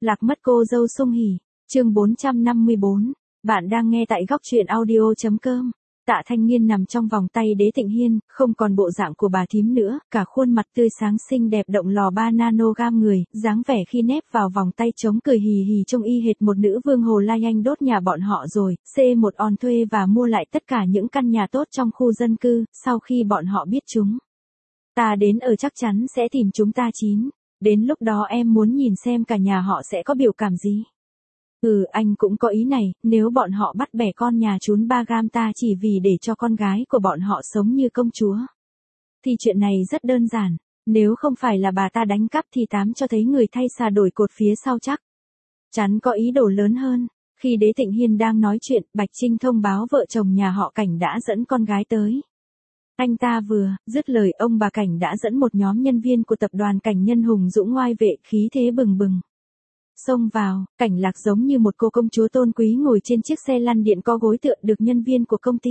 Lạc mất cô dâu Sung Hỉ, chương 454. Bạn đang nghe tại góc truyện audio.com. Tạ Thanh Nghiên nằm trong vòng tay Đế Tịnh Hiên, không còn bộ dạng của bà thím nữa, cả khuôn mặt tươi sáng xinh đẹp động lò 3 nanogram người, dáng vẻ khi nép vào vòng tay trống cười hì hì trông y hệt một nữ vương Hồ Lai Anh đốt nhà bọn họ rồi, C1 on thuê và mua lại tất cả những căn nhà tốt trong khu dân cư, sau khi bọn họ biết chúng ta đến ở chắc chắn sẽ tìm chúng ta chín. Đến lúc đó em muốn nhìn xem cả nhà họ sẽ có biểu cảm gì. Anh cũng có ý này, nếu bọn họ bắt bẻ con nhà trún 3 gam ta chỉ vì để cho con gái của bọn họ sống như công chúa, thì chuyện này rất đơn giản, nếu không phải là bà ta đánh cắp thì tám cho thấy người thay xà đổi cột phía sau chắc chắn có ý đồ lớn hơn. Khi Đế Tịnh Hiên đang nói chuyện, Bạch Trinh thông báo vợ chồng nhà họ Cảnh đã dẫn con gái tới. Anh ta vừa dứt lời, ông bà Cảnh đã dẫn một nhóm nhân viên của tập đoàn Cảnh Nhân hùng dũng oai vệ, khí thế bừng bừng xông vào. Cảnh Lạc giống như một cô công chúa tôn quý ngồi trên chiếc xe lăn điện có gối tựa được nhân viên của công ty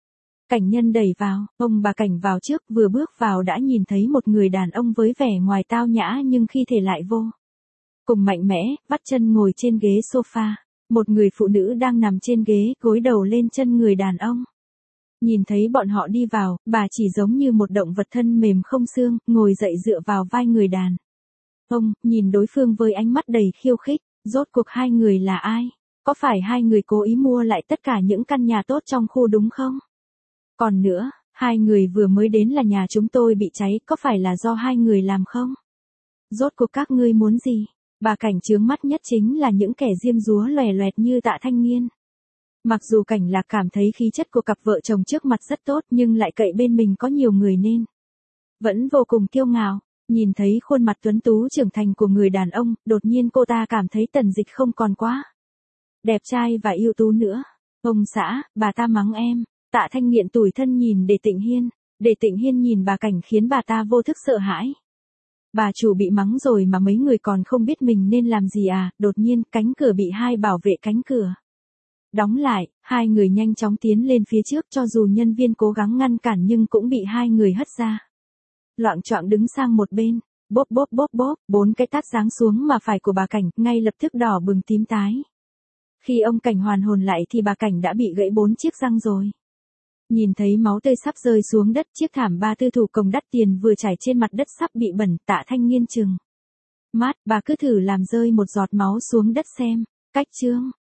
Cảnh Nhân đẩy vào. Ông bà Cảnh vào trước, vừa bước vào đã nhìn thấy một người đàn ông với vẻ ngoài tao nhã nhưng khi thể lại vô cùng mạnh mẽ, vắt chân ngồi trên ghế sofa. Một người phụ nữ đang nằm trên ghế, gối đầu lên chân người đàn ông. Nhìn thấy bọn họ đi vào, bà chỉ giống như một động vật thân mềm không xương, ngồi dậy dựa vào vai người đàn ông, nhìn đối phương với ánh mắt đầy khiêu khích. Rốt cuộc hai người là ai? Có phải hai người cố ý mua lại tất cả những căn nhà tốt trong khu đúng không? Còn nữa, hai người vừa mới đến là nhà chúng tôi bị cháy, có phải là do hai người làm không? Rốt cuộc các ngươi muốn gì? Bà Cảnh chướng mắt nhất chính là những kẻ diêm dúa loè loẹt như Tạ Thanh Nghiên. Mặc dù Cảnh Lạc cảm thấy khí chất của cặp vợ chồng trước mặt rất tốt nhưng lại cậy bên mình có nhiều người nên vẫn vô cùng kiêu ngạo. Nhìn thấy khuôn mặt tuấn tú trưởng thành của người đàn ông, đột nhiên cô ta cảm thấy Tần Dịch không còn quá đẹp trai và ưu tú nữa. Ông xã, bà ta mắng em. Tạ Thanh Nghiện tủi thân nhìn Đề Tịnh Hiên. Đề Tịnh Hiên nhìn bà Cảnh khiến bà ta vô thức sợ hãi. Bà chủ bị mắng rồi mà mấy người còn không biết mình nên làm gì à? Đột nhiên cánh cửa bị hai bảo vệ cánh cửa đóng lại, hai người nhanh chóng tiến lên phía trước, cho dù nhân viên cố gắng ngăn cản nhưng cũng bị hai người hất ra. Loạng choạng đứng sang một bên, bốp bốp bốp bốp, 4 cái tát giáng xuống mà phải của bà Cảnh, ngay lập tức đỏ bừng tím tái. Khi ông Cảnh hoàn hồn lại thì bà Cảnh đã bị gãy 4 chiếc răng rồi. Nhìn thấy máu tươi sắp rơi xuống đất, chiếc thảm ba tư thủ công đắt tiền vừa trải trên mặt đất sắp bị bẩn. Tạ Thanh Nghiên chừng mắt, bà cứ thử làm rơi một giọt máu xuống đất xem. Cách chương